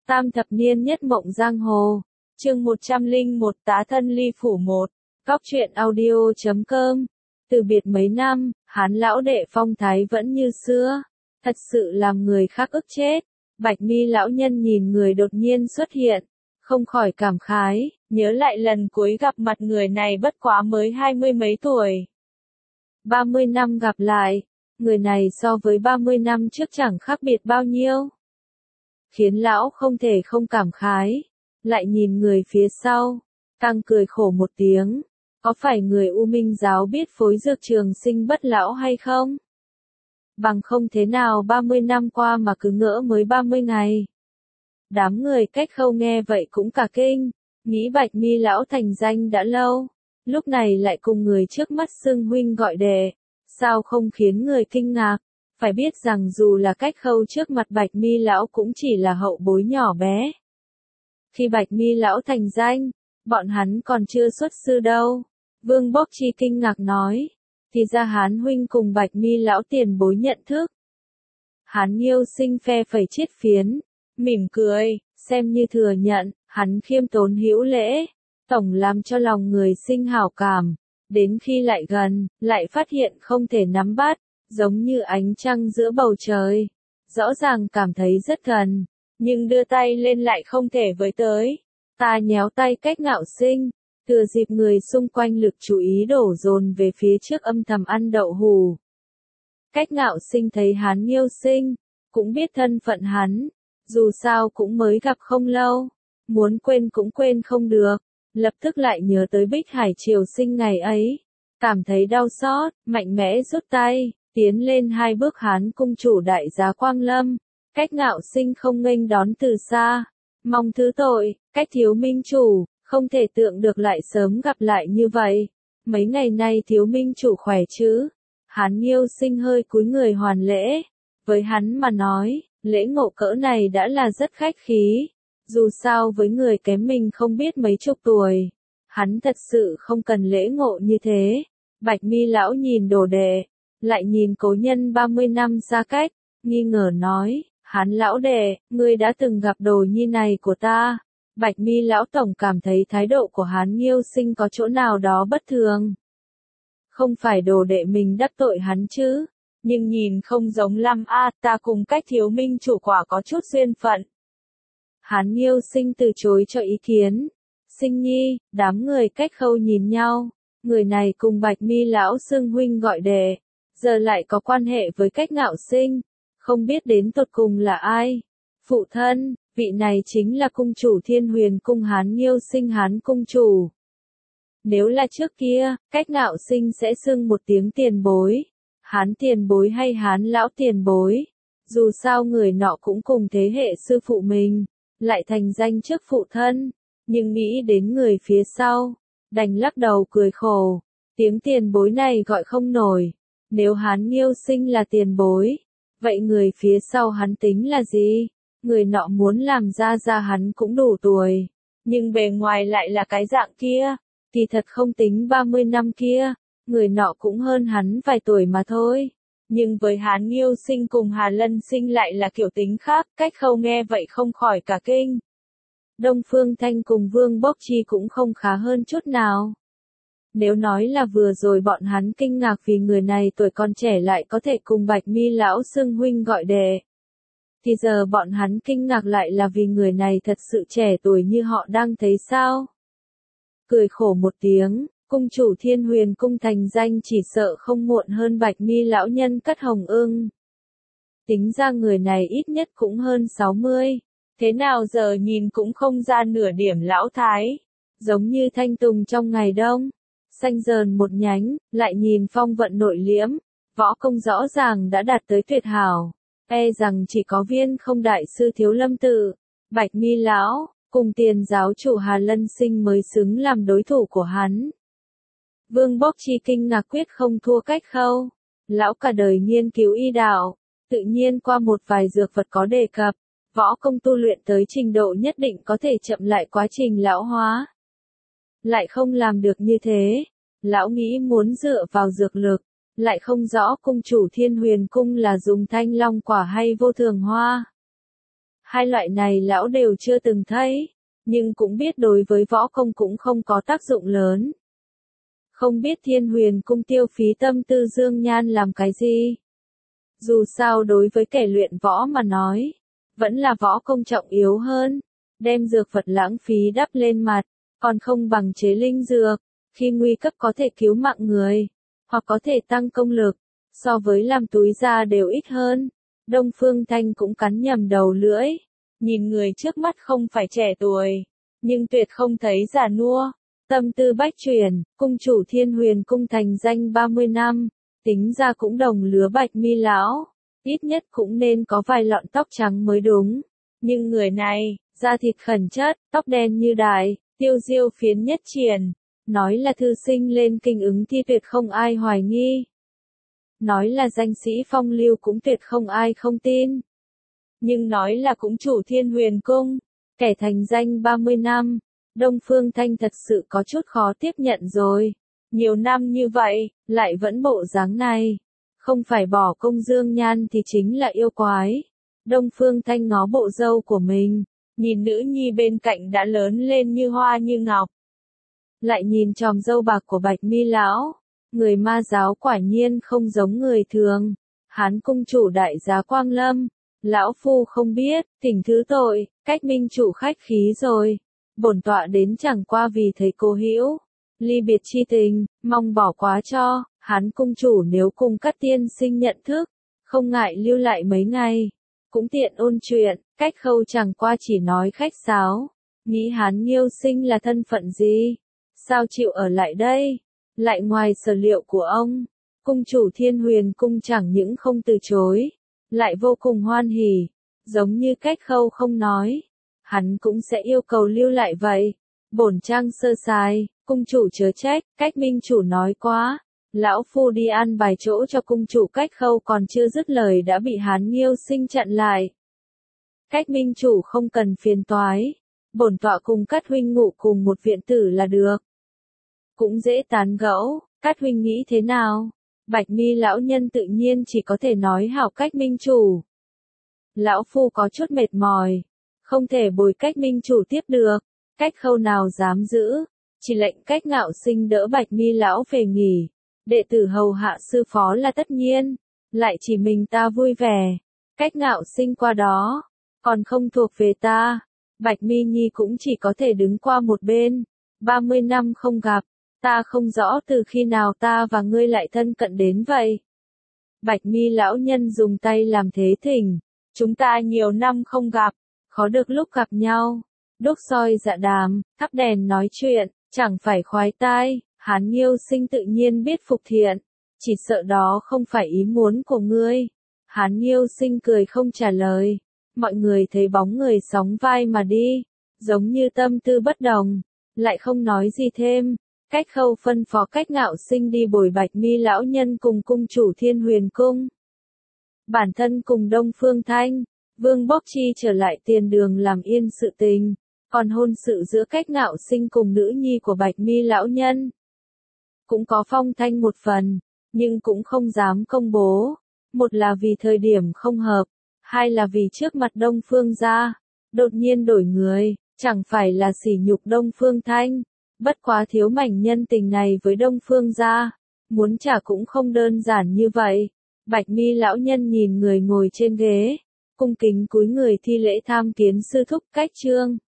Tam thập niên nhất mộng giang hồ. Chương 101 tá thân ly phủ 1. Góc truyện audio.com. Từ biệt mấy năm, Hán lão đệ phong thái vẫn như xưa. Thật sự làm người khác ức chết. Bạch mi lão nhân nhìn người đột nhiên xuất hiện. Không khỏi cảm khái, nhớ lại lần cuối gặp mặt người này bất quá mới 20 mấy tuổi. 30 năm gặp lại, người này so với 30 năm trước chẳng khác biệt bao nhiêu. Khiến lão không thể không cảm khái, lại nhìn người phía sau, càng cười khổ một tiếng, có phải người U Minh giáo biết phối dược trường sinh bất lão hay không? Bằng không thế nào 30 năm qua mà cứ ngỡ mới 30 ngày. Đám người cách khâu nghe vậy cũng cả kinh, nghĩ Bạch mi lão thành danh đã lâu, lúc này lại cùng người trước mắt xưng huynh gọi đệ, sao không khiến người kinh ngạc? Phải biết rằng dù là cách khâu trước mặt Bạch mi lão cũng chỉ là hậu bối nhỏ bé. Khi Bạch mi lão thành danh, bọn hắn còn chưa xuất sư đâu. Vương Bốc Chi kinh ngạc nói, thì ra Hán huynh cùng Bạch mi lão tiền bối nhận thức. Hán Nghiêu Sinh phe phẩy chiết phiến, mỉm cười, xem như thừa nhận, hắn khiêm tốn hữu lễ, tổng làm cho lòng người sinh hảo cảm. Đến khi lại gần, lại phát hiện không thể nắm bắt, giống như ánh trăng giữa bầu trời. Rõ ràng cảm thấy rất gần, nhưng đưa tay lên lại không thể với tới. Ta nhéo tay Cách Ngạo Sinh, thừa dịp người xung quanh lực chú ý đổ dồn về phía trước âm thầm ăn đậu hù. Cách Ngạo Sinh thấy Hán Nghiêu Sinh, cũng biết thân phận hắn, dù sao cũng mới gặp không lâu, muốn quên cũng quên không được, lập tức lại nhớ tới Bích Hải Triều Sinh ngày ấy, cảm thấy đau xót, mạnh mẽ rút tay, tiến lên 2 bước. Hán cung chủ đại giá Quang Lâm. Cách Ngạo Sinh không nghênh đón từ xa, mong thứ tội, Cách thiếu minh chủ, không thể tưởng được lại sớm gặp lại như vậy. Mấy ngày nay thiếu minh chủ khỏe chứ? Hán Nghiêu Sinh hơi cúi người hoàn lễ, với hắn mà nói, lễ ngộ cỡ này đã là rất khách khí. Dù sao với người kém mình không biết mấy chục tuổi, hắn thật sự không cần lễ ngộ như thế. Bạch mi lão nhìn đồ đệ, lại nhìn cố nhân 30 năm xa cách, nghi ngờ nói, Hán lão đệ, ngươi đã từng gặp đồ nhi này của ta. Bạch mi lão tổng cảm thấy thái độ của Hán Nghiêu Sinh có chỗ nào đó bất thường. Không phải đồ đệ mình đắc tội hắn chứ, nhưng nhìn không giống lắm a, ta cùng Cách thiếu minh chủ quả có chút duyên phận. Hán Nghiêu Sinh từ chối cho ý kiến. Sinh nhi, đám người cách khâu nhìn nhau, người này cùng Bạch mi lão xưng huynh gọi đệ, giờ lại có quan hệ với Cách Ngạo Sinh, không biết đến tột cùng là ai. Phụ thân, vị này chính là cung chủ Thiên Huyền cung Hán Nghiêu Sinh. Hán cung chủ. Nếu là trước kia, Cách Ngạo Sinh sẽ xưng một tiếng tiền bối, Hán tiền bối hay Hán lão tiền bối, dù sao người nọ cũng cùng thế hệ sư phụ mình, lại thành danh trước phụ thân, nhưng nghĩ đến người phía sau, đành lắc đầu cười khổ, tiếng tiền bối này gọi không nổi. Nếu Hán Nghiêu Sinh là tiền bối, vậy người phía sau hắn tính là gì? Người nọ muốn làm ra hắn cũng đủ tuổi, nhưng bề ngoài lại là cái dạng kia, thì thật không tính 30 năm kia, người nọ cũng hơn hắn vài tuổi mà thôi. Nhưng với Hán Nghiêu Sinh cùng Hà Lân Sinh lại là kiểu tính khác. Cách khâu nghe vậy không khỏi cả kinh. Đông Phương Thanh cùng Vương Bốc Chi cũng không khá hơn chút nào. Nếu nói là vừa rồi bọn hắn kinh ngạc vì người này tuổi còn trẻ lại có thể cùng Bạch mi lão xưng huynh gọi đệ, thì giờ bọn hắn kinh ngạc lại là vì người này thật sự trẻ tuổi như họ đang thấy sao. Cười khổ một tiếng, cung chủ Thiên Huyền cung thành danh chỉ sợ không muộn hơn Bạch mi lão nhân Cắt Hồng Ưng. Tính ra người này ít nhất cũng hơn 60, thế nào giờ nhìn cũng không ra nửa điểm lão thái, giống như thanh tùng trong ngày đông, xanh dờn một nhánh, lại nhìn phong vận nội liễm, võ công rõ ràng đã đạt tới tuyệt hảo, e rằng chỉ có Viên Không đại sư Thiếu Lâm Tự, Bạch mi lão, cùng Tiền giáo chủ Hà Lân Sinh mới xứng làm đối thủ của hắn. Vương Bốc Chi kinh ngạc quyết không thua Cách khâu. Lão cả đời nghiên cứu y đạo, tự nhiên qua một vài dược vật có đề cập, võ công tu luyện tới trình độ nhất định có thể chậm lại quá trình lão hóa. Lại không làm được như thế, lão nghĩ muốn dựa vào dược lực, lại không rõ cung chủ Thiên Huyền cung là dùng Thanh Long quả hay Vô Thường hoa. Hai loại này lão đều chưa từng thấy, nhưng cũng biết đối với võ công cũng không có tác dụng lớn. Không biết Thiên Huyền Cung tiêu phí tâm tư Dương Nhan làm cái gì? Dù sao đối với kẻ luyện võ mà nói, vẫn là võ công trọng yếu hơn. Đem dược vật lãng phí đắp lên mặt, còn không bằng chế linh dược, khi nguy cấp có thể cứu mạng người, hoặc có thể tăng công lực, so với làm túi ra đều ít hơn. Đông Phương Thanh cũng cắn nhầm đầu lưỡi, nhìn người trước mắt không phải trẻ tuổi, nhưng tuyệt không thấy già nua. Tâm tư bách chuyển, cung chủ Thiên Huyền Cung thành danh 30 năm, tính ra cũng đồng lứa Bạch Mi lão, ít nhất cũng nên có vài lọn tóc trắng mới đúng. Nhưng người này, da thịt khẩn chất, tóc đen như đài, tiêu diêu phiến nhất triển, nói là thư sinh lên kinh ứng thi tuyệt không ai hoài nghi. Nói là danh sĩ phong lưu cũng tuyệt không ai không tin. Nhưng nói là cũng chủ Thiên Huyền Cung, kẻ thành danh 30 năm, Đông Phương Thanh thật sự có chút khó tiếp nhận rồi. Nhiều năm như vậy, lại vẫn bộ dáng này. Không phải bỏ công Dương Nhan thì chính là yêu quái. Đông Phương Thanh ngó bộ râu của mình, nhìn nữ nhi bên cạnh đã lớn lên như hoa như ngọc. Lại nhìn chòm râu bạc của Bạch Mi lão, người ma giáo quả nhiên không giống người thường. Hán cung chủ đại giá Quang Lâm, lão phu không biết, thỉnh thứ tội, cách minh chủ khách khí rồi. Bổn tọa đến chẳng qua vì thấy cô hữu ly biệt chi tình, mong bỏ quá cho. Hán cung chủ nếu cùng các tiên sinh nhận thức, không ngại lưu lại mấy ngày, cũng tiện ôn chuyện. Cách Khâu chẳng qua chỉ nói khách sáo, nghĩ Hán Nghiêu sinh là thân phận gì, sao chịu ở lại đây. Lại ngoài sở liệu của ông, cung chủ Thiên Huyền Cung chẳng những không từ chối, lại vô cùng hoan hỉ, giống như Cách Khâu không nói, hắn cũng sẽ yêu cầu lưu lại vậy. Bổn trang sơ sài, cung chủ chớ trách. Cách minh chủ nói quá. Lão phu đi an bài chỗ cho cung chủ. Cách Khâu còn chưa dứt lời đã bị Hán Nghiêu sinh chặn lại. Cách minh chủ không cần phiền toái, bổn tọa cùng Cát huynh ngủ cùng một viện tử là được. Cũng dễ tán gẫu. Cát huynh nghĩ thế nào? Bạch Mi lão nhân tự nhiên chỉ có thể nói hảo Cách minh chủ. Lão phu có chút mệt mỏi, không thể bồi Cách minh chủ tiếp được. Cách Khâu nào dám giữ, chỉ lệnh Cách Ngạo Sinh đỡ Bạch Mi lão về nghỉ. Đệ tử hầu hạ sư phó là tất nhiên, lại chỉ mình ta vui vẻ. Cách Ngạo Sinh qua đó, còn không thuộc về ta. Bạch Mi nhi cũng chỉ có thể đứng qua một bên. 30 năm không gặp, ta không rõ từ khi nào ta và ngươi lại thân cận đến vậy. Bạch Mi lão nhân dùng tay làm thế thỉnh, chúng ta nhiều năm không gặp, khó được lúc gặp nhau. Đúc soi dạ đàm, thắp đèn nói chuyện, chẳng phải khoái tai. Hán Nghiêu sinh tự nhiên biết phục thiện, chỉ sợ đó không phải ý muốn của ngươi. Hán Nghiêu sinh cười không trả lời. Mọi người thấy bóng người sóng vai mà đi, giống như tâm tư bất đồng, lại không nói gì thêm. Cách Khâu phân phó Cách Ngạo Sinh đi bồi Bạch Mi lão nhân cùng cung chủ Thiên Huyền Cung. Bản thân cùng Đông Phương Thanh, Vương Bốc Chi trở lại tiền đường làm yên sự tình, còn hôn sự giữa Cách Ngạo Sinh cùng nữ nhi của Bạch Mi lão nhân cũng có phong thanh một phần, nhưng cũng không dám công bố. Một là vì thời điểm không hợp, hai là vì trước mặt Đông Phương gia, đột nhiên đổi người, chẳng phải là sỉ nhục Đông Phương Thanh. Bất quá thiếu mảnh nhân tình này với Đông Phương gia, muốn trả cũng không đơn giản như vậy. Bạch Mi lão nhân nhìn người ngồi trên ghế, cung kính cúi người thi lễ tham kiến sư thúc Cách Trương.